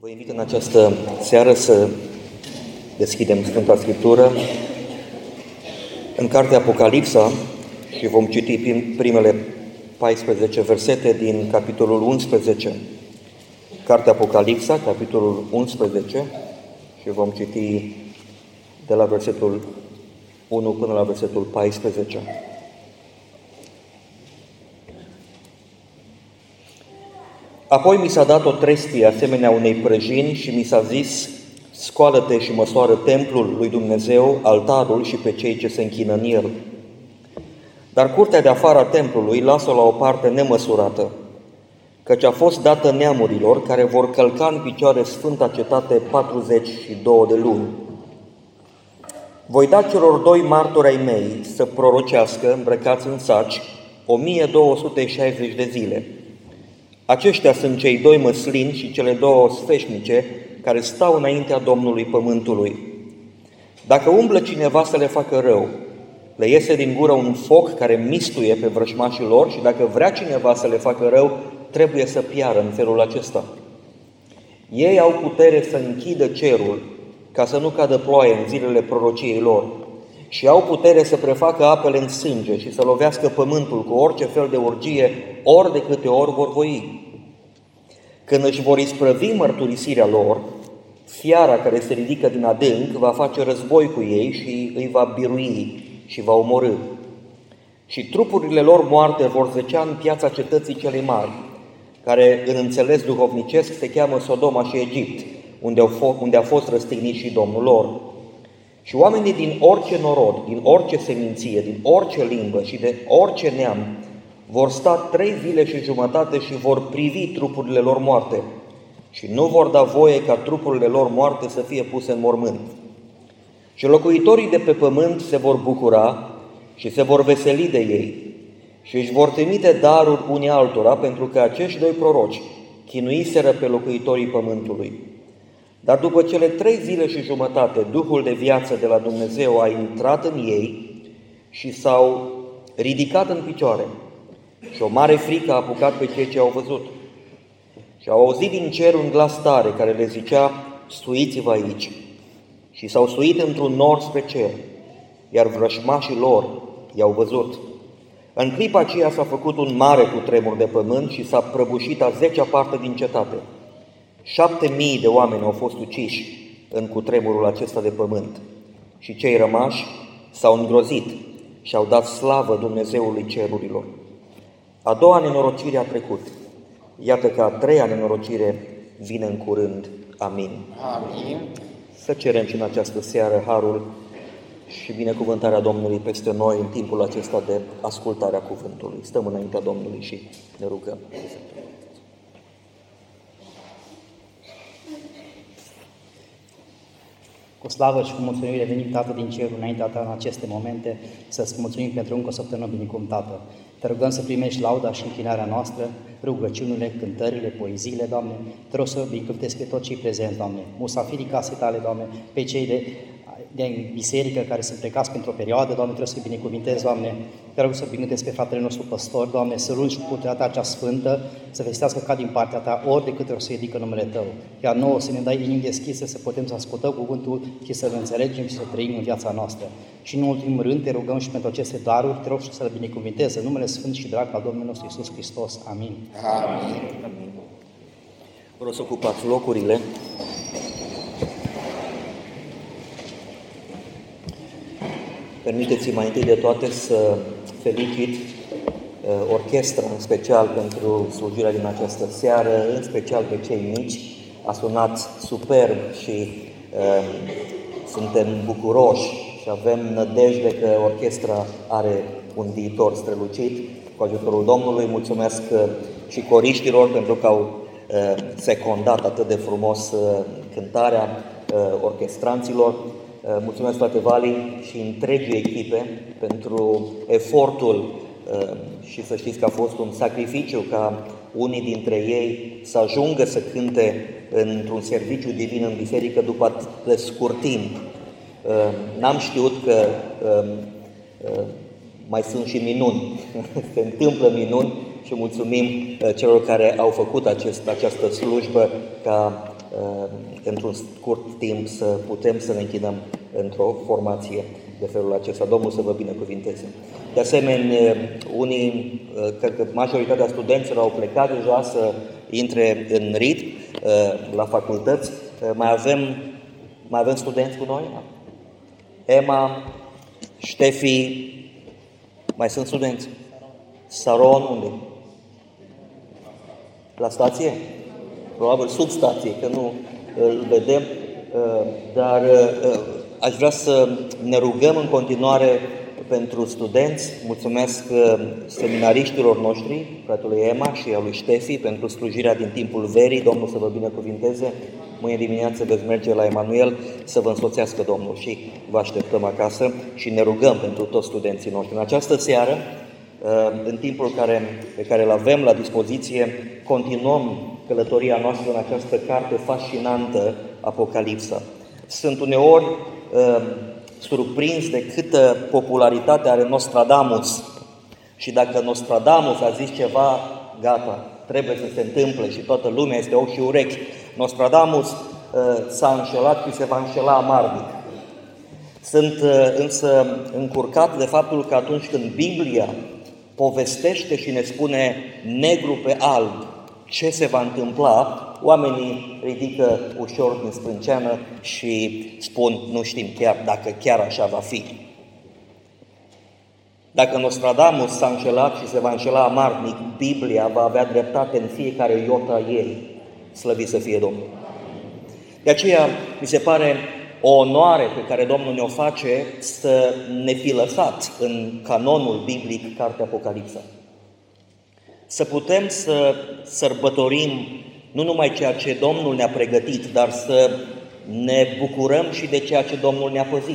Vă invit în această seară să deschidem Sfânta Scriptură în cartea Apocalipsa și vom citi primele 14 versete din capitolul 11. Cartea Apocalipsa, capitolul 11, și vom citi de la versetul 1 până la versetul 14. Apoi mi s-a dat o trestie asemenea unei prăjini și mi s-a zis: scoală-te și măsoară templul lui Dumnezeu, altarul și pe cei ce se închină în el. Dar curtea de afară a templului lasă-o la o parte nemăsurată, căci a fost dată neamurilor care vor călca în picioare sfânta cetate 42 de luni. Voi da celor doi martori ai mei să prorocească îmbrăcați în saci 1260 de zile. Aceștia sunt cei doi măslini și cele două sfeșnice care stau înaintea Domnului Pământului. Dacă umblă cineva să le facă rău, le iese din gură un foc care mistuie pe vrăjmașii lor și dacă vrea cineva să le facă rău, trebuie să piară în felul acesta. Ei au putere să închidă cerul ca să nu cadă ploaie în zilele prorociei lor și au putere să prefacă apele în sânge și să lovească pământul cu orice fel de urgie, ori de câte ori vor voi. Când își vor isprăvi mărturisirea lor, fiara care se ridică din adânc va face război cu ei și îi va birui și va omorî. Și trupurile lor moarte vor zăcea în piața cetății celei mari, care în înțeles duhovnicesc se cheamă Sodoma și Egipt, unde a fost răstignit și Domnul lor. Și oamenii din orice norod, din orice seminție, din orice limbă și de orice neam vor sta 3 zile și jumătate și vor privi trupurile lor moarte și nu vor da voie ca trupurile lor moarte să fie puse în mormânt. Și locuitorii de pe pământ se vor bucura și se vor veseli de ei și își vor trimite daruri unii altora, pentru că acești doi proroci chinuiseră pe locuitorii pământului. Dar după cele 3 zile și jumătate, Duhul de viață de la Dumnezeu a intrat în ei și s-au ridicat în picioare. Și o mare frică a apucat pe cei ce au văzut. Și au auzit din cer un glas tare care le zicea: suiți-vă aici. Și s-au suit într-un nor spre cer, iar vrășmașii lor i-au văzut. În clipa aceea s-a făcut un mare cutremur de pământ și s-a prăbușit a 10-a parte din cetate. 7.000 de oameni au fost uciși în cutremurul acesta de pământ. Și cei rămași s-au îngrozit și au dat slavă Dumnezeului cerurilor. A doua nenorocire a trecut. Iată că a treia nenorocire vine în curând. Amin. Amin. Să cerem și în această seară harul și binecuvântarea Domnului peste noi în timpul acesta de ascultare a cuvântului. Stăm înaintea Domnului și ne rugăm. Cu slavă și cu mulțumire venim, Tată din cer, înaintea Ta în aceste momente, să-ți mulțumim pentru încă o săptămână binecuvântată. Te rugăm să primești lauda și închinarea noastră, rugăciunile, cântările, poeziile, Doamne. Te rog să binecuvântezi pe toți cei prezenți, Doamne, musafirii casei Tale, Doamne, pe cei de biserică care sunt plecați pentru o perioadă, Doamne, trebuie să-i binecuvintezi, Doamne. Te rog să binecuvântezi pe fratele nostru păstor, Doamne, să lungi puterea Ta cea sfântă, să vestească ca din partea Ta ori de câte ori să ridică numele Tău. Iar nouă să ne dai inimi deschise, să putem să ascultăm cuvântul și să-l înțelegem și să trăim în viața noastră. Și în ultimul rând te rugăm și pentru aceste daruri, te rog și să le binecuvintezi în numele Sfânt și drag al Domnului nostru Iisus Hristos. Amin. Amin. Vă rog să ocupați locurile. Permiteți-mi mai întâi de toate să felicit orchestra, în special pentru slujirea din această seară, în special pe cei mici. A sunat superb și suntem bucuroși și avem nădejde că orchestra are un viitor strălucit cu ajutorul Domnului. Mulțumesc și coriștilor pentru că au secundat atât de frumos cântarea orchestranților. Mulțumesc, frate Vali, și întregii echipe pentru efortul și să știți că a fost un sacrificiu ca unii dintre ei să ajungă să cânte într-un serviciu divin în biserică după atât de scurt timp. N-am știut că mai sunt și minuni, se întâmplă minuni și mulțumim celor care au făcut această slujbă ca într-un scurt timp să putem să ne închinăm într-o formație de felul acesta. Domnul să vă binecuvinteze. De asemenea, unii, cred că majoritatea studenților au plecat deja să intre în ritm la facultăți. Mai avem studenți cu noi? Emma, Ștefi, mai sunt studenți? Saron, unde? La stație? Probabil sub stație, că nu îl vedem, dar aș vrea să ne rugăm în continuare pentru studenți. Mulțumesc seminariștilor noștri, fratului Emma și a lui Ștefi, pentru slujirea din timpul verii. Domnul să vă binecuvinteze. Mâine dimineață veți merge la Emanuel, să vă însoțească Domnul și vă așteptăm acasă și ne rugăm pentru toți studenții noștri. În această seară, în timpul pe care îl avem la dispoziție, continuăm călătoria noastră în această carte fascinantă, Apocalipsa. Sunt uneori surprins de câtă popularitate are Nostradamus. Și dacă Nostradamus a zis ceva, gata, trebuie să se întâmple și toată lumea este ochi și urechi. Nostradamus s-a înșelat și se va înșela amarnic. Sunt însă încurcat de faptul că atunci când Biblia povestește și ne spune negru pe alb ce se va întâmpla, oamenii ridică ușor din sprânceană și spun, nu știm dacă chiar așa va fi. Dacă Nostradamus s-a înșelat și se va înșela amarnic, Biblia va avea dreptate în fiecare iota a ei. Slăvit să fie Domnul! De aceea, mi se pare o onoare pe care Domnul ne-o face să ne fi lăsat în canonul biblic Cartea Apocalipsa. Să putem să sărbătorim nu numai ceea ce Domnul ne-a pregătit, dar să ne bucurăm și de ceea ce Domnul ne-a păzit.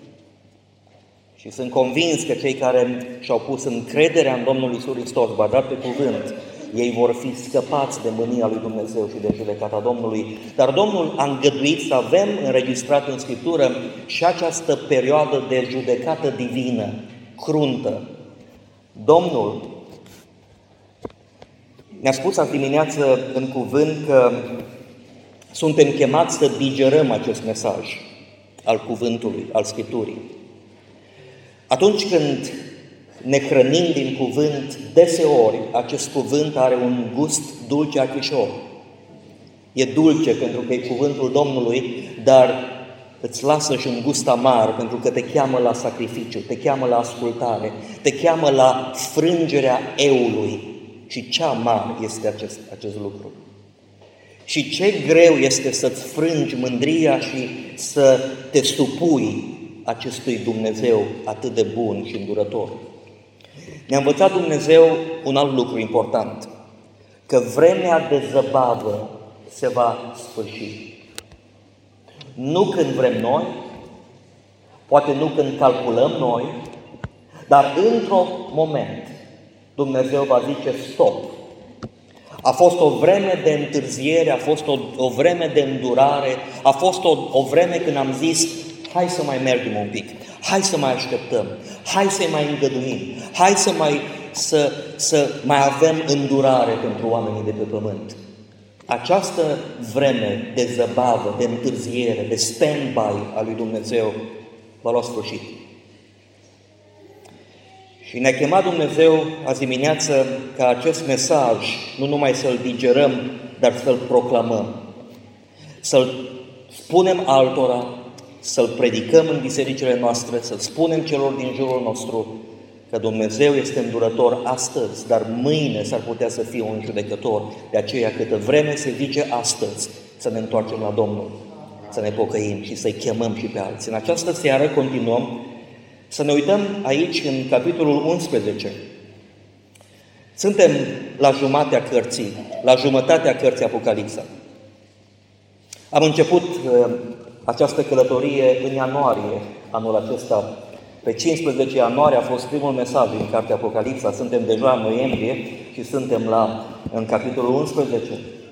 Și sunt convins că cei care și-au pus încrederea în Domnul Iisus Hristos, bazat pe cuvânt, ei vor fi scăpați de mânia lui Dumnezeu și de judecata Domnului. Dar Domnul a îngăduit să avem înregistrat în Scriptură și această perioadă de judecată divină, cruntă. Domnul ne-a spus azi dimineață în cuvânt că suntem chemați să digerăm acest mesaj al cuvântului, al Scripturii. Atunci când ne hrănim din cuvânt, deseori acest cuvânt are un gust dulce achișor. E dulce pentru că e cuvântul Domnului, dar îți lasă și un gust amar pentru că te cheamă la sacrificiu, te cheamă la ascultare, te cheamă la frângerea eului. Și ce amar este acest lucru. Și ce greu este să-ți frângi mândria și să te supui acestui Dumnezeu atât de bun și îndurător. Ne-a învățat Dumnezeu un alt lucru important, că vremea de zăbavă se va sfârși. Nu când vrem noi, poate nu când calculăm noi, dar într-un moment Dumnezeu va zice stop. A fost o vreme de întârziere, a fost o vreme de îndurare, a fost o vreme când am zis hai să mai mergem un pic, hai să mai așteptăm, hai să-i mai îngăduim, hai să mai avem îndurare pentru oamenii de pe pământ. Această vreme de zăbavă, de întârziere, de stand-by al lui Dumnezeu va lua sfârșit. Și ne-a chemat Dumnezeu azi dimineață ca acest mesaj nu numai să-l digerăm, dar să-l proclamăm, să-l spunem altora, să-l predicăm în bisericile noastre, să-l spunem celor din jurul nostru că Dumnezeu este îndurător astăzi, dar mâine s-ar putea să fie un judecător. De aceea, câtă vreme se zice astăzi, să ne întoarcem la Domnul, să ne pocăim și să-i chemăm și pe alții. În această seară continuăm să ne uităm aici în capitolul 11. Suntem la jumătatea cărții Apocalipsa. Am început această călătorie în ianuarie anul acesta. Pe 15 ianuarie a fost primul mesaj din cartea Apocalipsa. Suntem deja în noiembrie și suntem în capitolul 11.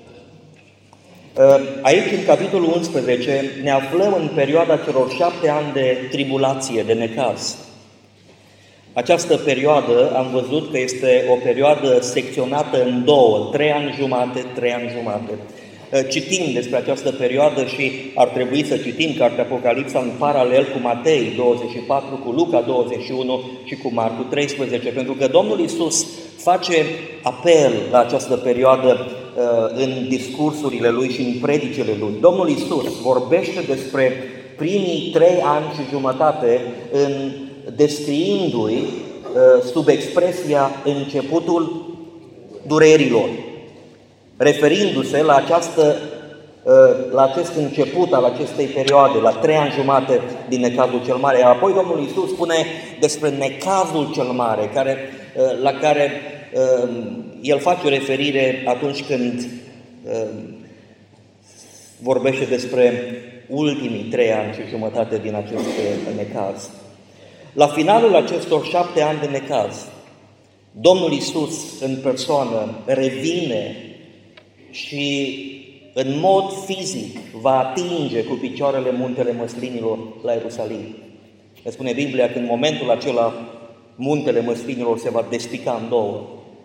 Aici, în capitolul 11, ne aflăm în perioada celor 7 ani de tribulație, de necaz. Această perioadă am văzut că este o perioadă secționată în două, 3 ani jumate, 3 ani jumate. citim despre această perioadă și ar trebui să citim cartea Apocalipsa în paralel cu Matei 24, cu Luca 21 și cu Marcu 13, pentru că Domnul Iisus face apel la această perioadă în discursurile Lui și în predicile Lui. Domnul Iisus vorbește despre primii 3 ani și jumătate descriindu-i sub expresia începutul durerilor, referindu-se la acest început al acestei perioade, la 3 ani jumate din necazul cel mare. Iar apoi Domnul Iisus spune despre necazul cel mare, la care El face referire atunci când vorbește despre ultimii 3 ani și jumătate din acest necaz. La finalul acestor 7 ani de necaz, Domnul Iisus în persoană revine și în mod fizic va atinge cu picioarele muntele Măslinilor la Ierusalim. Ne spune Biblia că în momentul acela muntele Măslinilor se va despica în două.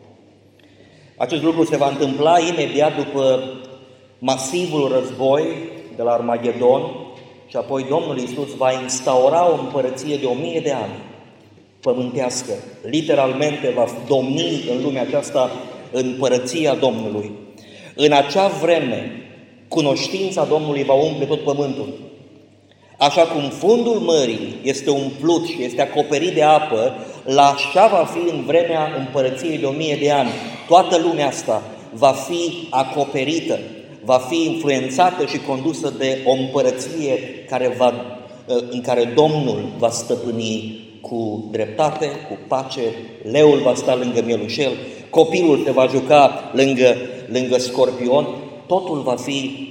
Acest lucru se va întâmpla imediat după masivul război de la Armagedon și apoi Domnul Iisus va instaura o împărăție de 1000 de ani pământească. Literalmente va domni în lumea aceasta împărăția Domnului. În acea vreme, cunoștința Domnului va umple tot pământul. Așa cum fundul mării este umplut și este acoperit de apă, la așa va fi în vremea împărăției de 1000 de ani. Toată lumea asta va fi acoperită, va fi influențată și condusă de o împărăție în care Domnul va stăpâni cu dreptate, cu pace, leul va sta lângă mielușel, copilul se va juca lângă scorpion, totul va fi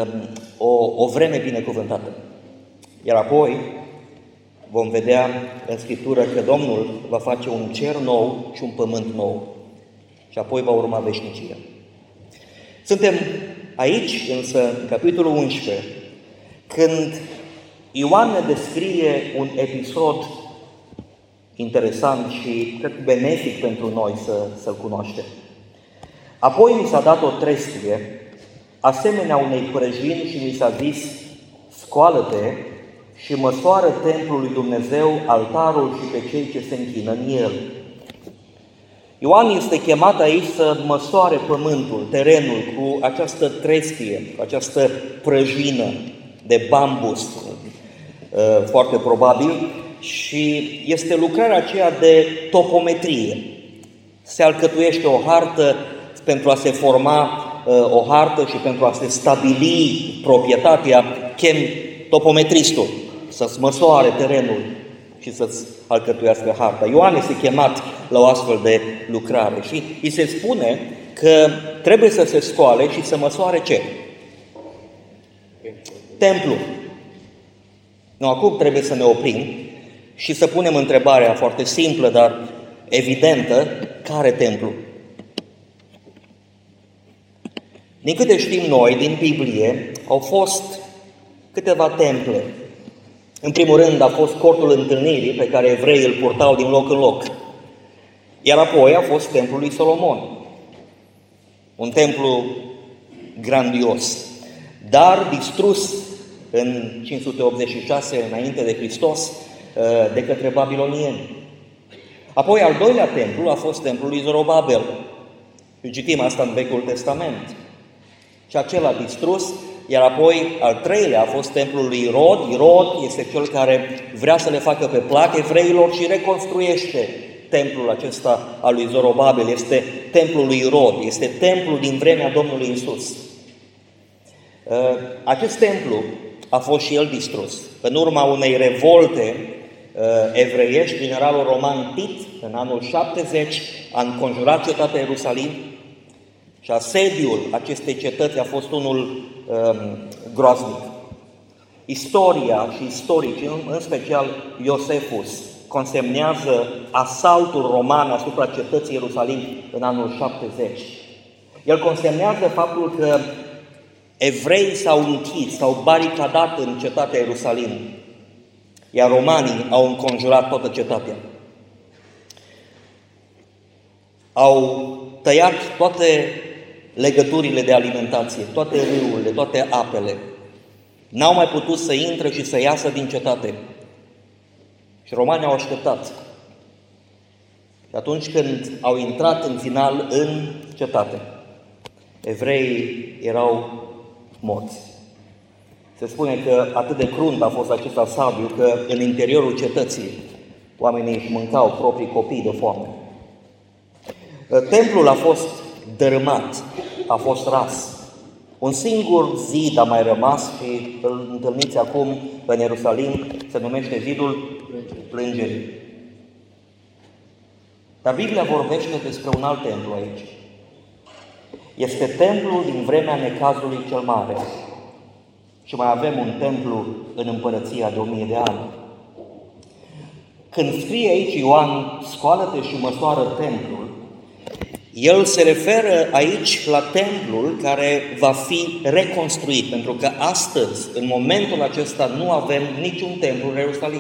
o vreme binecuvântată. Iar apoi vom vedea în Scriptură că Domnul va face un cer nou și un pământ nou și apoi va urma veșnicia. Suntem aici însă, în capitolul 11, când Ioan ne descrie un episod interesant și cred benefic pentru noi să-l cunoaștem. Apoi mi s-a dat o trestie, asemenea unei prăjini și mi s-a zis, scoală-te și măsoară templul lui Dumnezeu, altarul și pe cei ce se închină în el. Ioan este chemat aici să măsoare pământul, terenul, cu această trestie, cu această prăjină de bambus, foarte probabil, și este lucrarea aceea de topometrie. Se alcătuiește o hartă pentru a se forma o hartă și pentru a se stabili proprietatea, chem topometristul să-ți măsoare terenul și să-ți alcătuiască harta. Ioan este chemat la o astfel de lucrare și îi se spune că trebuie să se scoale și să măsoare ce? Templul. Nu, acum trebuie să ne oprim și să punem întrebarea foarte simplă, dar evidentă, care templu? Din câte știm noi, din Biblie, au fost câteva temple. În primul rând a fost cortul întâlnirii pe care evreii îl purtau din loc în loc. Iar apoi a fost templul lui Solomon. Un templu grandios, dar distrus în 586 înainte de Hristos de către babilonieni. Apoi al doilea templu a fost templul lui Zorobabel. Și citim asta în Vechiul Testament. Și acela distrus, iar apoi al treilea a fost templul lui Irod. Irod este cel care vrea să le facă pe plac evreilor și reconstruiește templul acesta al lui Zorobabel. Este templul lui Irod, este templul din vremea Domnului Iisus. Acest templu a fost și el distrus. În urma unei revolte evreiești, generalul roman Tit, în anul 70, a înconjurat cetatea Ierusalim și asediul acestei cetăți a fost unul groaznic. Istoria și istoricii, în special Iosefus, consemnează asaltul roman asupra cetății Ierusalim în anul 70. El consemnează faptul că evreii s-au închis, s-au baricadat în cetatea Ierusalim, iar romanii au înconjurat toată cetatea. Au tăiat toate legăturile de alimentație, toate râurile, toate apele. N-au mai putut să intre și să iasă din cetate. Și romanii au așteptat. Și atunci când au intrat în final în cetate, evreii erau morți. Se spune că atât de crunt a fost acest asabiu că în interiorul cetății oamenii își mâncau proprii copii de foame. Templul a fost dărâmat, a fost ras. Un singur zid a mai rămas și îl întâlniți acum în Ierusalim, se numește zidul plângerii. Dar Biblia vorbește despre un alt templu aici. Este templul din vremea necazului cel mare. Și mai avem un templu în împărăția de 1000 de ani. Când scrie aici Ioan, scoală-te și măsoară templul, el se referă aici la templul care va fi reconstruit, pentru că astăzi, în momentul acesta, nu avem niciun templu în Ierusalim.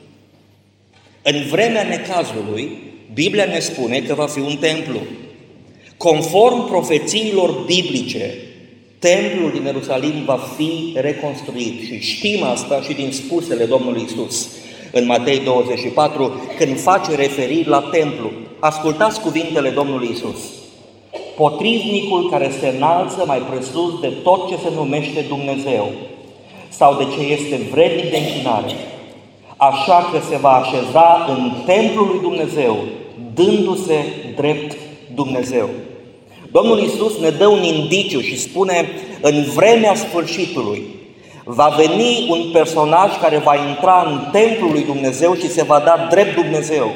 În vremea necazului, Biblia ne spune că va fi un templu. Conform profețiilor biblice, templul din Ierusalim va fi reconstruit și știm asta și din spusele Domnului Iisus în Matei 24, când face referiri la templu. Ascultați cuvintele Domnului Iisus. Potrivnicul care se înalță mai presus de tot ce se numește Dumnezeu sau de ce este vrednic de închinare, așa că se va așeza în templul lui Dumnezeu, dându-se drept Dumnezeu. Domnul Iisus ne dă un indiciu și spune, în vremea sfârșitului va veni un personaj care va intra în templul lui Dumnezeu și se va da drept Dumnezeu.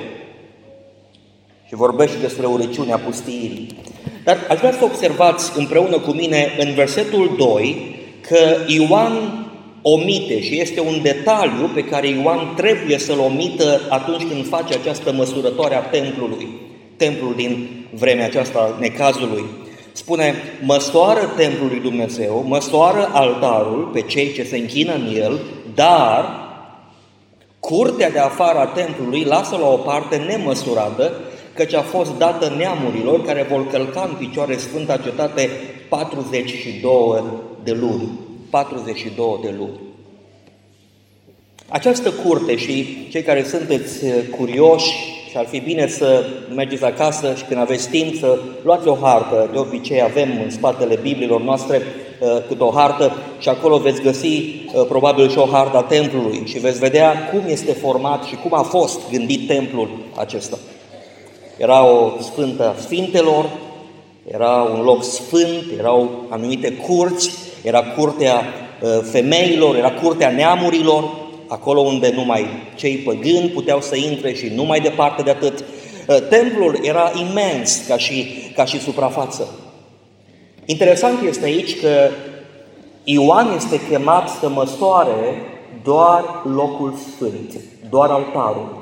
Și vorbește despre urăciunea pustiirii. Dar aș vrea să observați împreună cu mine în versetul 2 că Ioan omite, și este un detaliu pe care Ioan trebuie să-l omită atunci când face această măsurătoare a templului, templul din vremea aceasta necazului. Spune, măsoară templul lui Dumnezeu, măsoară altarul pe cei ce se închină în el, dar curtea de afară a templului lasă la o parte nemăsurată, căci a fost dată neamurilor care vor călca în picioare Sfânta Cetate 42 de luni. 42 de luni. Această curte, și cei care sunteți curioși și ar fi bine să mergeți acasă și când aveți timp să luați o hartă, de obicei avem în spatele Bibliilor noastre cât o hartă și acolo veți găsi probabil și o hartă a templului și veți vedea cum este format și cum a fost gândit templul acesta. Era o sfântă a sfintelor, era un loc sfânt, erau anumite curți, era curtea femeilor, era curtea neamurilor, acolo unde numai cei păgâni puteau să intre și nu mai departe de atât. Templul era imens ca și suprafață. Interesant este aici că Ioan este chemat să măsoare doar locul sfânt, doar altarul.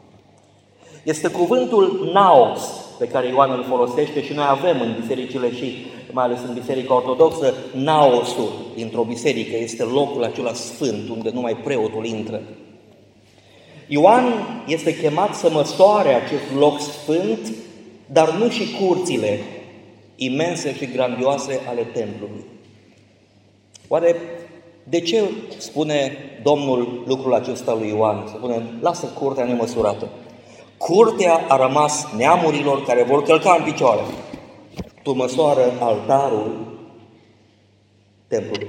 Este cuvântul naos pe care Ioan îl folosește și noi avem în bisericile și mai ales în Biserica Ortodoxă, naosul dintr-o biserică este locul acela sfânt unde numai preotul intră. Ioan este chemat să măsoare acest loc sfânt, dar nu și curțile imense și grandioase ale templului. Oare de ce spune Domnul lucrul acesta lui Ioan? Spune, lasă curtea nemăsurată. Curtea a rămas neamurilor care vor călca în picioare. Tu măsoară altarul templului.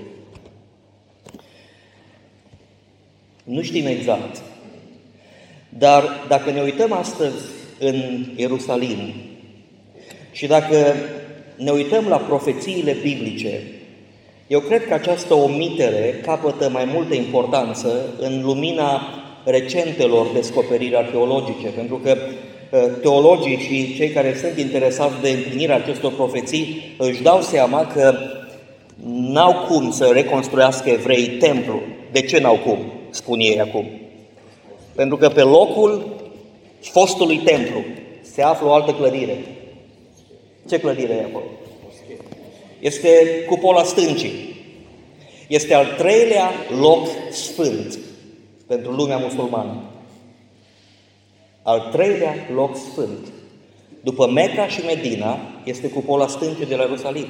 Nu știm exact, dar dacă ne uităm astăzi în Ierusalim și dacă ne uităm la profețiile biblice, eu cred că această omitere capătă mai multă importanță în lumina recentelor descoperiri arheologice, pentru că teologii și cei care sunt interesați de împlinirea acestor profeții își dau seama că n-au cum să reconstruiască evreii templul. De ce n-au cum, spun ei acum? Pentru că pe locul fostului templu se află o altă clădire. Ce clădire e acolo? Este cupola stâncii. Este al treilea loc sfânt pentru lumea musulmană. Al treilea loc sfânt. după Meca și Medina, este cupola stâncă de la Ierusalim.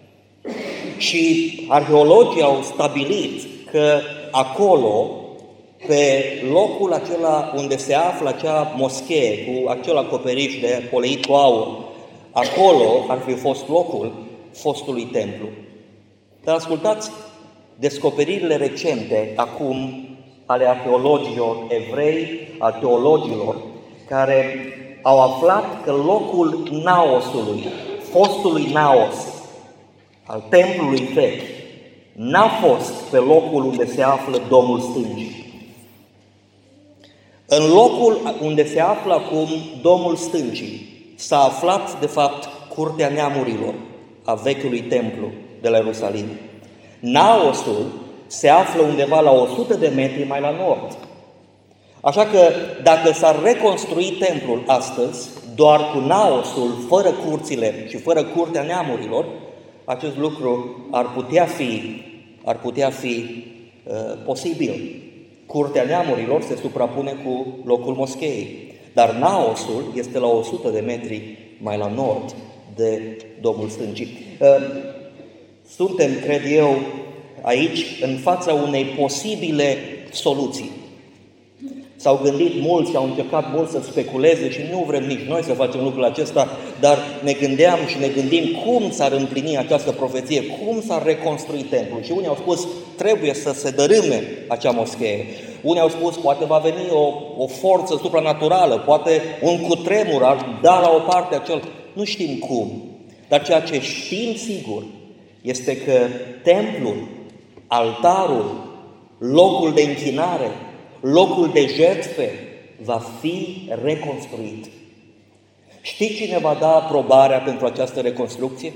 Și arheologii au stabilit că acolo, pe locul acela unde se află acea moschee cu acel acoperiș de poleit cu aur, acolo ar fi fost locul fostului templu. Dar ascultați descoperirile recente acum ale arheologilor evrei, a teologilor, care au aflat că locul Naosului, fostului Naos, al templului vechi, n-a fost pe locul unde se află Domul Stângii. În locul unde se află acum Domul Stângii s-a aflat, de fapt, curtea neamurilor a vechiului templu de la Ierusalim. Naosul se află undeva la 100 de metri mai la nord. Așa că dacă s-ar reconstrui templul astăzi, doar cu Naosul, fără curțile și fără curtea neamurilor, acest lucru ar putea fi posibil. Curtea neamurilor se suprapune cu locul moscheei, dar Naosul este la 100 de metri mai la nord de Domul Stângii. Suntem, cred eu, aici în fața unei posibile soluții. S-au gândit mulți, au încercat mulți să speculeze și nu vrem nici noi să facem lucrul acesta, dar ne gândeam și ne gândim cum s-ar împlini această profeție, cum s-ar reconstrui templul. Și unii au spus, trebuie să se dărâme acea moschee. Unii au spus, poate va veni o forță supranaturală, poate un cutremur ar da la o parte acel. Nu știm cum, dar ceea ce știm sigur este că templul, altarul, locul de închinare, locul de jertfe va fi reconstruit. Știți cine va da aprobarea pentru această reconstrucție?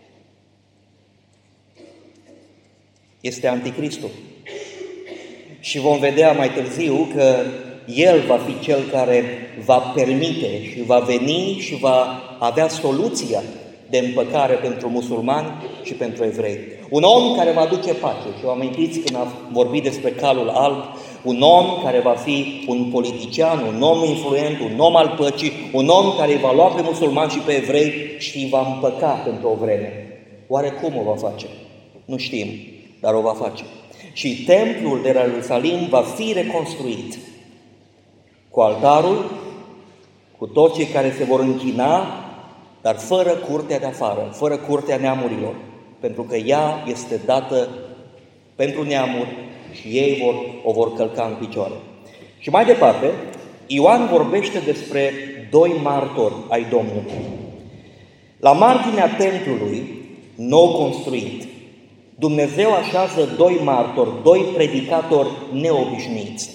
Este Anticristul. Și vom vedea mai târziu că el va fi cel care va permite și va veni și va avea soluția de împăcare pentru musulmani și pentru evrei. Un om care va aduce pace. Și vă amintiți când am vorbit despre calul alb, un om care va fi un politician, un om influent, un om al păcii, un om care îi va lua pe musulmani și pe evrei și îi va împăca pentru o vreme. Oare cum o va face? Nu știm, dar o va face. Și templul de la Ierusalim va fi reconstruit cu altarul, cu toți cei care se vor închina, dar fără curtea de afară, fără curtea neamurilor, pentru că ea este dată pentru neamuri și ei o vor călca în picioare. Și mai departe, Ioan vorbește despre doi martori ai Domnului. La marginea templului nou construit, Dumnezeu așează doi martori, doi predicatori neobișnuiți.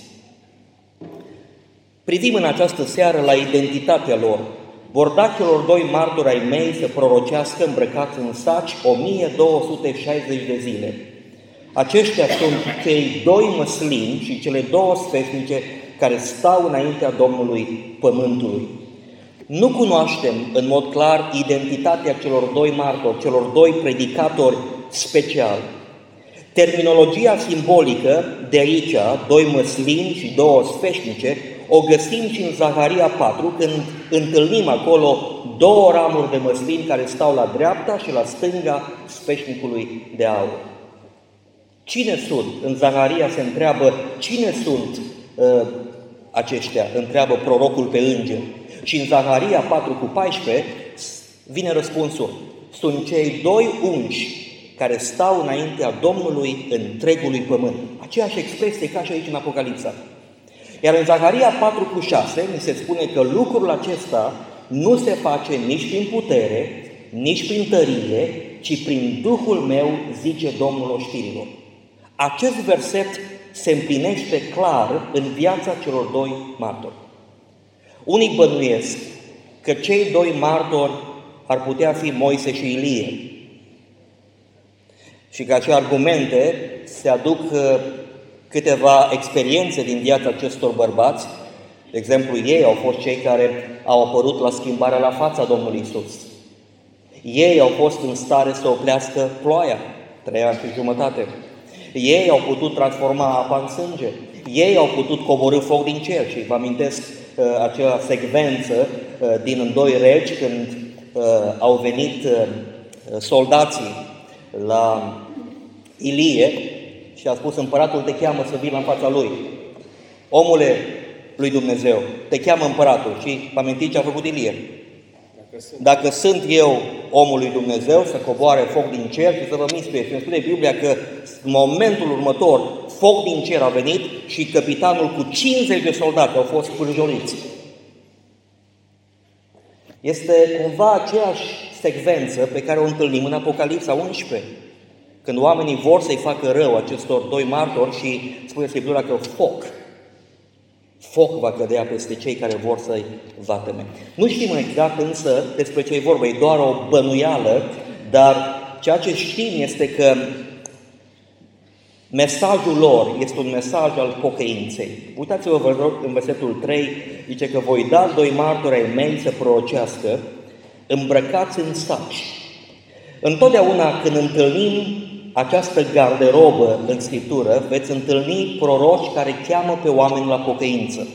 Privim în această seară la identitatea lor. Vor da celor doi martori ai mei să prorocească îmbrăcați în saci 1260 de zile. Aceștia sunt cei doi măslini și cele două sfeșnice care stau înaintea Domnului Pământului. Nu cunoaștem în mod clar identitatea celor doi martori, celor doi predicatori speciali. Terminologia simbolică de aici, doi măslini și două sfeșnice, o găsim și în Zaharia 4, când întâlnim acolo două ramuri de măslin care stau la dreapta și la stânga sfeșnicului de aur. Cine sunt? În Zaharia se întreabă cine sunt aceștia, întreabă prorocul pe înger. Și în Zaharia 4:14 vine răspunsul. Sunt cei doi unși care stau înaintea Domnului întregului pământ. Aceeași expresie ca și aici în Apocalipsa. Iar în Zaharia 4:6 ni se spune că lucrul acesta nu se face nici prin putere, nici prin tărie, ci prin Duhul meu, zice Domnul oștirilor. Acest verset se împlinește clar în viața celor doi martori. Unii bănuiesc că cei doi martori ar putea fi Moise și Ilie și că acele argumente se aduc câteva experiențe din viața acestor bărbați. De exemplu, ei au fost cei care au apărut la schimbarea la fața Domnului Iisus. Ei au fost în stare să oplească ploaia, 3 ani și jumătate. Ei au putut transforma apa în sânge. Ei au putut coborî foc din cer. Și vă amintesc acea secvență din în 2 Regi, când au venit soldații la Ilie și a spus: împăratul te cheamă să vină în fața lui. Omule lui Dumnezeu, te cheamă împăratul. Și vă amintiți ce a făcut Ilie? Dacă sunt eu omul lui Dumnezeu, să coboare foc din cer și să vă mistuie. Și îmi spune Biblia că în momentul următor foc din cer a venit și capitanul cu 50 de soldați au fost spârjoliți. Este cumva aceeași secvență pe care o întâlnim în Apocalipsa 11, când oamenii vor să-i facă rău acestor 2 martori și spune Scriptura că foc va cădea peste cei care vor să-i vateme. Nu știm exact însă despre ce e vorba, e doar o bănuială, dar ceea ce știm este că mesajul lor este un mesaj al pocăinței. Uitați-vă, vă rog, în versetul 3, zice că voi da 2 martori ai mei să prorocească, îmbrăcați în saci. Întotdeauna când întâlnim această garderobă în Scriptură, veți întâlni proroci care cheamă pe oameni la pocăință.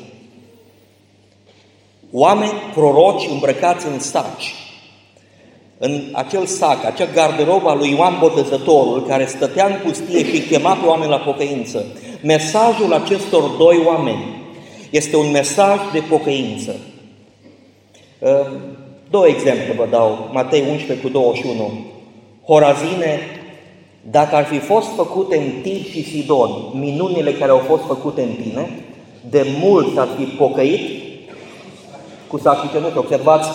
Oameni proroci îmbrăcați în saci. În acel sac, acea garderobă a lui Ioan Botezătorul, care stătea în pustie și chema pe oameni la pocăință. Mesajul acestor 2 oameni este un mesaj de pocăință. 2 exemple vă dau, Matei 11:21. Horazine, dacă ar fi fost făcute în Tir și Sidon minunile care au fost făcute în tine, de mult s-ar fi pocăit cu sacrificământ. Observați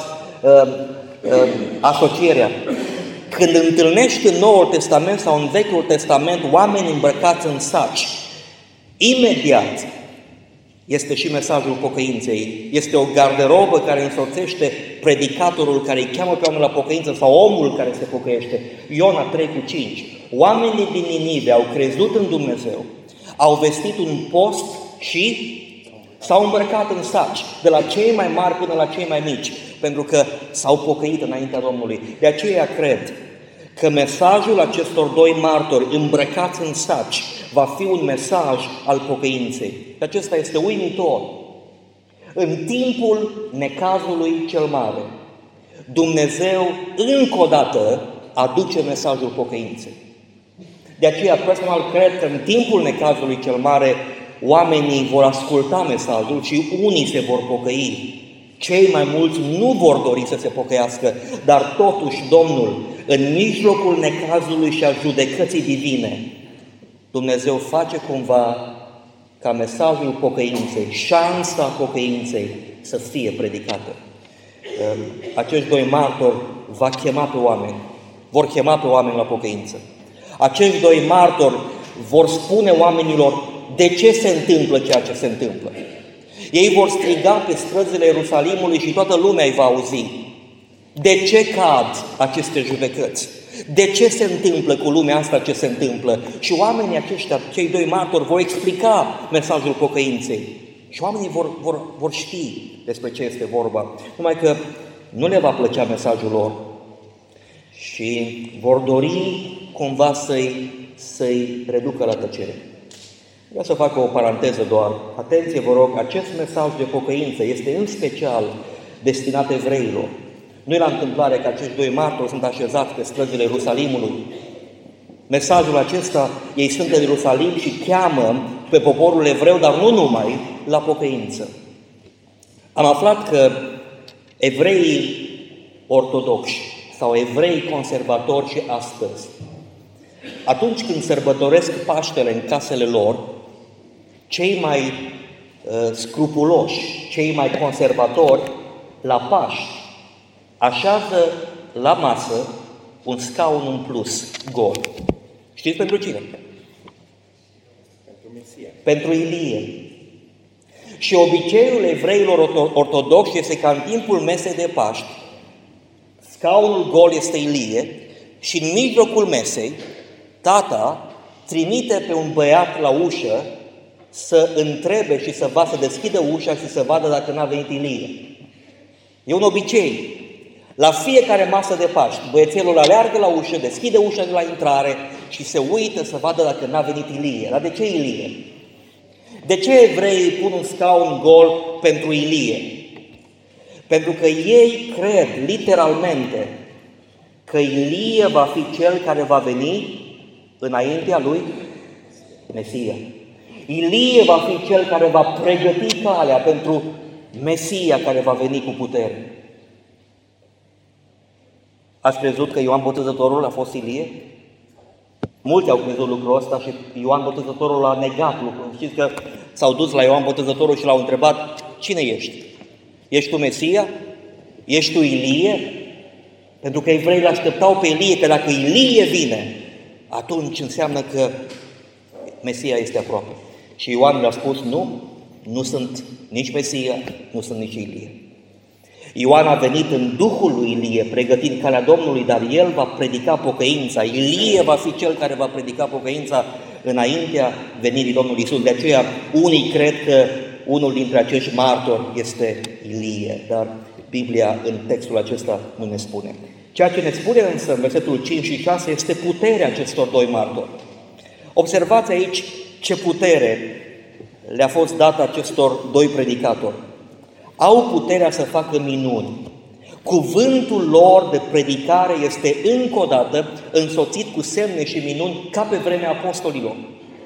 asocierea. Când întâlnești în Noul Testament sau în Vechiul Testament oameni îmbrăcați în saci, imediat este și mesajul pocăinței. Este o garderobă care însoțește predicatorul care îi cheamă pe oameni la pocăință sau omul care se pocăiește. Iona 3:5. Oamenii din Ninive au crezut în Dumnezeu, au vestit un post și s-au îmbrăcat în saci, de la cei mai mari până la cei mai mici, pentru că s-au pocăit înaintea Domnului. De aceea cred că mesajul acestor 2 martori îmbrăcați în saci va fi un mesaj al pocăinței. Și acesta este uimitor. În timpul necazului cel mare, Dumnezeu încă o dată aduce mesajul pocăinței. De aceea personal cred că în timpul necazului cel mare oamenii vor asculta mesajul și unii se vor pocăi. Cei mai mulți nu vor dori să se pocăiască, dar totuși Domnul, în mijlocul necazului și a judecății divine, Dumnezeu face cumva ca mesajul pocăinței, șansa pocăinței să fie predicată. Acești 2 martori vor chema pe oameni la pocăință. Acești 2 martori vor spune oamenilor de ce se întâmplă ceea ce se întâmplă. Ei vor striga pe străzile Ierusalimului și toată lumea îi va auzi. De ce cad aceste judecăți? De ce se întâmplă cu lumea asta ce se întâmplă? Și oamenii aceștia, cei 2 martori, vor explica mesajul pocăinței. Și oamenii vor ști despre ce este vorba. Numai că nu le va plăcea mesajul lor și vor dori cumva să-i reducă la tăcere. Vreau să fac o paranteză doar. Atenție, vă rog, acest mesaj de pocăință este în special destinat evreilor. Nu e la întâmplare că acești 2 martori sunt așezați pe străzile Ierusalimului. Mesajul acesta, ei sunt în Ierusalim și cheamă pe poporul evreu, dar nu numai, la pocăință. Am aflat că evreii ortodoxi sau evrei conservatori și astăzi, atunci când sărbătoresc Paștele în casele lor, cei mai scrupuloși, cei mai conservatori, la Paști, așează la masă un scaun în plus, gol. Știți pentru cine? Pentru Mesia. Pentru Ilie. Și obiceiul evreilor ortodoxi este ca în timpul mesei de Paști, scaunul gol este Ilie și în mijlocul mesei, tata trimite pe un băiat la ușă să întrebe și să deschidă ușa și să vadă dacă n-a venit Ilie. E un obicei. La fiecare masă de Paști, băiețelul aleargă la ușă, deschide ușa de la intrare și se uită să vadă dacă n-a venit Ilie. Dar de ce Ilie? De ce evreii pun un scaun gol pentru Ilie? Pentru că ei cred literalmente că Ilie va fi cel care va veni înaintea lui Mesia. Ilie va fi cel care va pregăti calea pentru Mesia care va veni cu putere. Ați crezut că Ioan Botezătorul a fost Ilie? Mulți au crezut lucrul ăsta și Ioan Botezătorul a negat lucrul. Știți că s-au dus la Ioan Botezătorul și l-au întrebat: cine ești? Ești tu Mesia? Ești tu Ilie? Pentru că evreii l-așteptau pe Ilie, că dacă Ilie vine, atunci înseamnă că Mesia este aproape. Și Ioan le-a spus: nu sunt nici Mesia, nu sunt nici Ilie. Ioan a venit în Duhul lui Ilie, pregătind calea Domnului, dar el va predica pocăința. Ilie va fi cel care va predica pocăința înaintea venirii Domnului Iisus. De aceea, unii cred că unul dintre acești martori este Ilie, dar Biblia în textul acesta nu ne spune. Ceea ce ne spune însă în versetul 5 și 6 este puterea acestor doi martori. Observați aici ce putere le-a fost dată acestor doi predicatori. Au puterea să facă minuni. Cuvântul lor de predicare este încă o dată însoțit cu semne și minuni ca pe vremea apostolilor.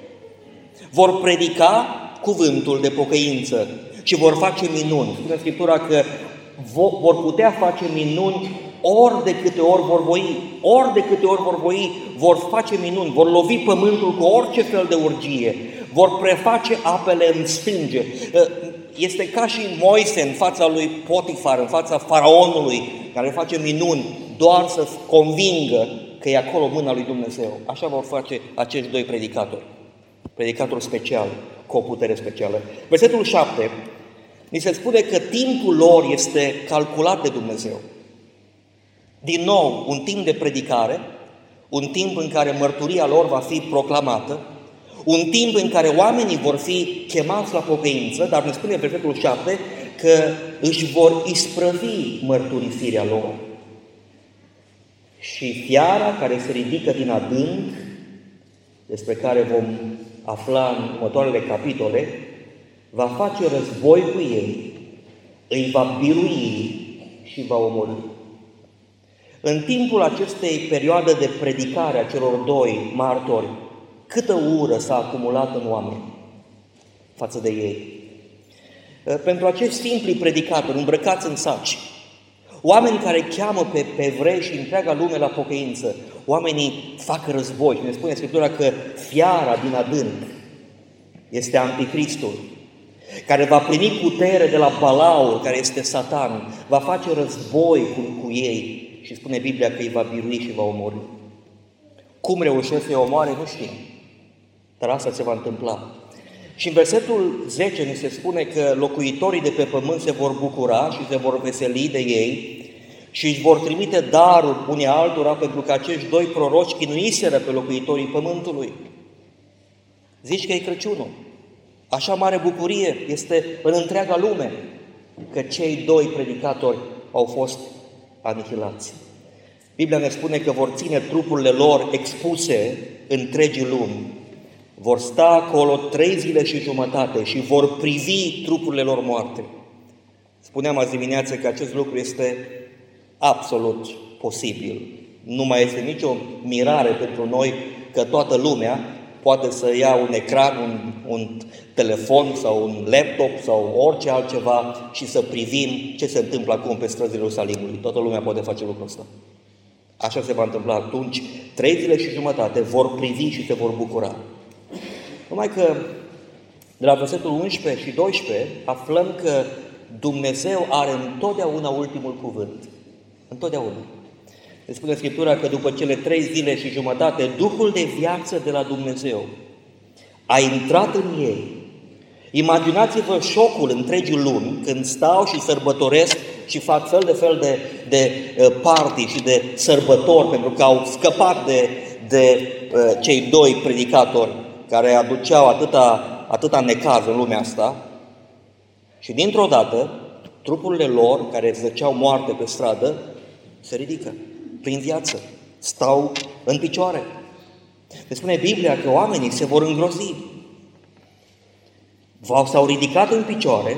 Vor predica cuvântul de pocăință și vor face minuni. Spune Scriptura că vor putea face minuni ori de câte ori vor voi. Ori de câte ori vor voi, vor face minuni, vor lovi pământul cu orice fel de urgie, vor preface apele în sânge. Este ca și Moise în fața lui Potifar, în fața faraonului, care face minuni doar să convingă că e acolo mâna lui Dumnezeu. Așa vor face acești doi predicatori. Predicatori speciali, cu o putere specială. Versetul 7, ni se spune că timpul lor este calculat de Dumnezeu. Din nou, un timp de predicare, un timp în care mărturia lor va fi proclamată, un timp în care oamenii vor fi chemați la pocăință, dar ne spune versetul 7 că își vor isprăvi mărturisirea lor. Și fiara care se ridică din adânc, despre care vom afla în următoarele capitole, va face război cu ei, îi va birui și va omorî. În timpul acestei perioade de predicare a celor doi martori, câtă ură s-a acumulat în oameni față de ei. Pentru acești simpli predicatori îmbrăcați în saci, oameni care cheamă pe evrei și întreaga lume la pocăință, oamenii fac război. Și ne spune Scriptura că fiara din adânc este Anticristul, care va primi putere de la Balaur, care este Satan, va face război cu ei și spune Biblia că îi va birui și va omorî. Cum reușesc să-i omoare, nu știm, dar asta se va întâmpla. Și în versetul 10 ne se spune că locuitorii de pe pământ se vor bucura și se vor veseli de ei și își vor trimite daruri unii altora, pentru că acești doi proroci chinuiseră pe locuitorii pământului. Zici că e Crăciunul. Așa mare bucurie este în întreaga lume că cei doi predicatori au fost anihilați. Biblia ne spune că vor ține trupurile lor expuse întregii lumi. Vor sta acolo 3 zile și jumătate și vor privi trupurile lor moarte. Spuneam azi dimineață că acest lucru este absolut posibil. Nu mai este nicio mirare pentru noi că toată lumea poate să ia un ecran, un telefon sau un laptop sau orice altceva și să privim ce se întâmplă acum pe străzile Ierusalimului. Toată lumea poate face lucrul ăsta. Așa se va întâmpla atunci. 3 zile și jumătate vor privi și se vor bucura. Numai că de la versetul 11 și 12 aflăm că Dumnezeu are întotdeauna ultimul cuvânt. Întotdeauna. Ne spune Scriptura că după cele 3 zile și jumătate, Duhul de viață de la Dumnezeu a intrat în ei. Imaginați-vă șocul întregii lumi când stau și sărbătoresc și fac fel de party și de sărbători pentru că au scăpat de cei doi predicatori care aduceau atâta necaz în lumea asta. Și dintr-o dată, trupurile lor, care zăceau moarte pe stradă, se ridică prin viață, stau în picioare. Ne spune Biblia că oamenii se vor îngrozi. S-au ridicat în picioare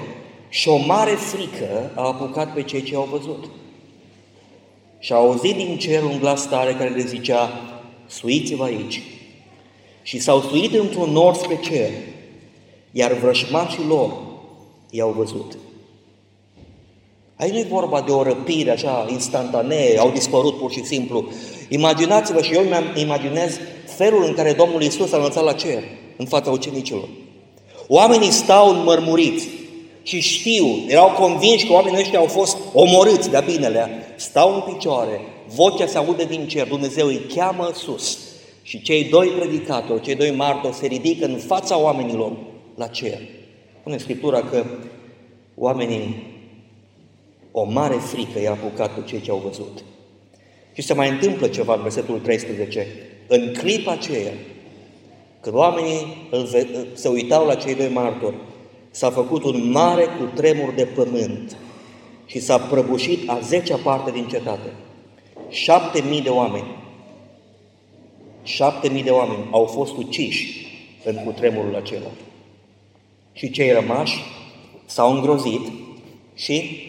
Și o mare frică a apucat pe cei ce au văzut. Și au auzit din cer un glas tare care le zicea: suiți-vă aici. Și s-au suit într-un nor spre cer, iar vrășmașii lor i-au văzut. Aici nu-i vorba de o răpire așa instantanee, au dispărut pur și simplu. Imaginați-vă, și eu îmi imaginez felul în care Domnul Iisus a înălțat la cer în fața ucenicilor. Oamenii stau înmărmuriți și știu, erau convinși că oamenii ăștia au fost omorâți de-a binelea, stau în picioare, vocea se aude din cer, Dumnezeu îi cheamă sus și cei doi predicatori, cei doi martori se ridică în fața oamenilor la cer. Spune Scriptura că oamenii, o mare frică i-a apucat pe cei ce au văzut. Și se mai întâmplă ceva în versetul 13. În clipa aceea, când oamenii se uitau la cei doi martori, s-a făcut un mare cutremur de pământ și s-a prăbușit a 10-a parte din cetate. 7.000 de oameni. 7.000 de oameni au fost uciși în cutremurul acela. Și cei rămași s-au îngrozit și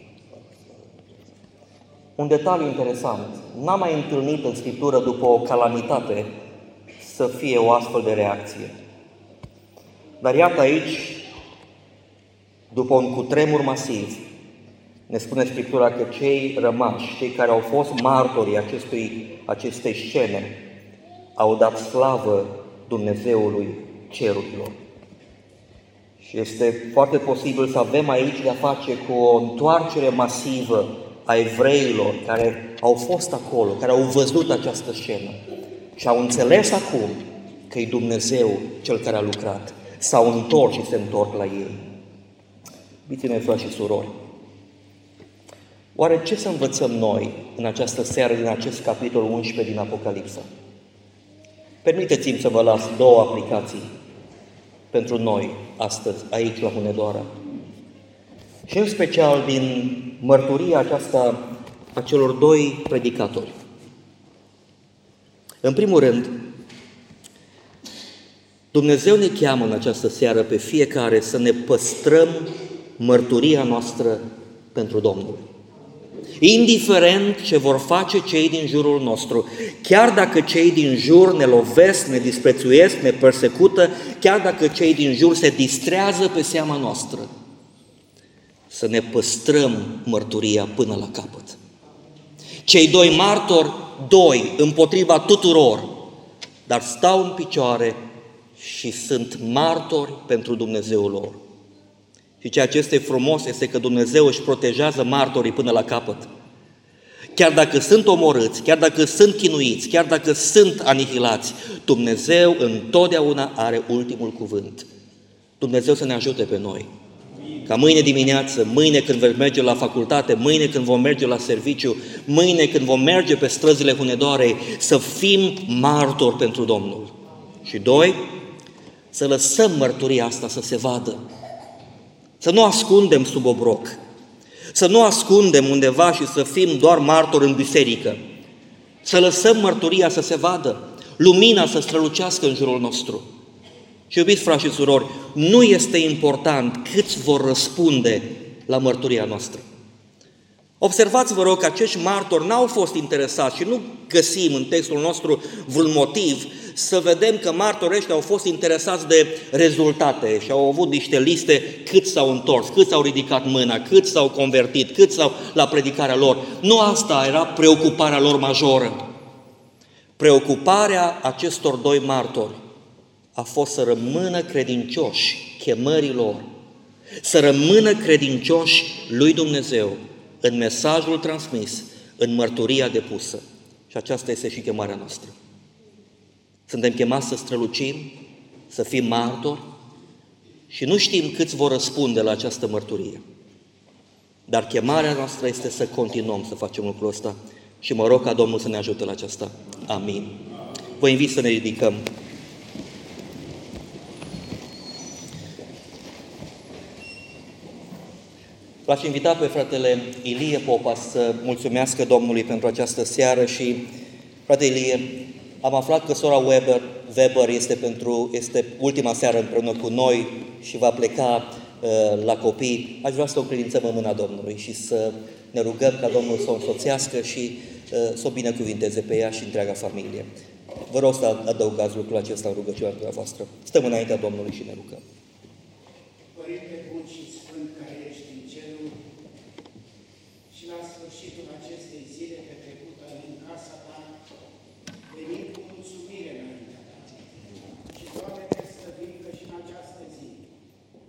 un detaliu interesant. N-am mai întâlnit în Scriptură după o calamitate să fie o astfel de reacție. Dar iată aici, după un cutremur masiv, ne spune Scriptura că cei rămași, cei care au fost martorii acestei scene, au dat slavă Dumnezeului cerurilor. Și este foarte posibil să avem aici de-a face cu o întoarcere masivă a evreilor care au fost acolo, care au văzut această scenă și au înțeles acum că e Dumnezeu Cel care a lucrat. S-au întors și se întorc la ei. Iubiți-ne, frați și surori, oare ce să învățăm noi în această seară din acest capitol 11 din Apocalipsa? Permiteți-mi să vă las două aplicații pentru noi astăzi, aici la Hunedoara. Și în special din mărturia aceasta a celor doi predicatori. În primul rând, Dumnezeu ne cheamă în această seară pe fiecare să ne păstrăm mărturia noastră pentru Domnul. Indiferent ce vor face cei din jurul nostru, chiar dacă cei din jur ne lovesc, ne disprețuiesc, ne persecută, chiar dacă cei din jur se distrează pe seama noastră, să ne păstrăm mărturia până la capăt. Cei doi martori, doi împotriva tuturor, dar stau în picioare și sunt martori pentru Dumnezeul lor. Și ceea ce este frumos este că Dumnezeu își protejează martorii până la capăt. Chiar dacă sunt omorâți, chiar dacă sunt chinuiți, chiar dacă sunt anihilați, Dumnezeu întotdeauna are ultimul cuvânt. Dumnezeu să ne ajute pe noi. Ca mâine dimineață, mâine când vom merge la facultate, mâine când vom merge la serviciu, mâine când vom merge pe străzile Hunedoarei, să fim martori pentru Domnul. Și doi, să lăsăm mărturia asta să se vadă. Să nu ascundem sub obroc, să nu ascundem undeva și să fim doar martori în biserică. Să lăsăm mărturia să se vadă, lumina să strălucească în jurul nostru. Și iubiți frați și surori, nu este important câți vor răspunde la mărturia noastră. Observați, vă rog, că acești martori n-au fost interesați și nu găsim în textul nostru vreun motiv să vedem că martorii ăștia au fost interesați de rezultate și au avut niște liste cât s-au întors, cât s-au ridicat mâna, cât s-au convertit, cât s-au la predicarea lor. Nu asta era preocuparea lor majoră. Preocuparea acestor doi martori a fost să rămână credincioși chemării lor, să rămână credincioși lui Dumnezeu în mesajul transmis, în mărturia depusă. Și aceasta este și chemarea noastră. Suntem chemați să strălucim, să fim martori și nu știm câți vor răspunde la această mărturie. Dar chemarea noastră este să continuăm să facem lucrul ăsta și mă rog ca Domnul să ne ajute la aceasta. Amin. Vă invit să ne ridicăm. L-aș invita pe fratele Ilie Popa să mulțumească Domnului pentru această seară și, frate Ilie, am aflat că sora Weber este ultima seară împreună cu noi și va pleca la copii, aș vrea să o credințăm în mâna Domnului și să ne rugăm ca Domnul să o însoțească și să o binecuvinteze pe ea și întreaga familie. Vă rog să adăugați lucrul acesta în rugăciunea dumneavoastră. Stăm înaintea Domnului și ne rugăm. Părinte bun și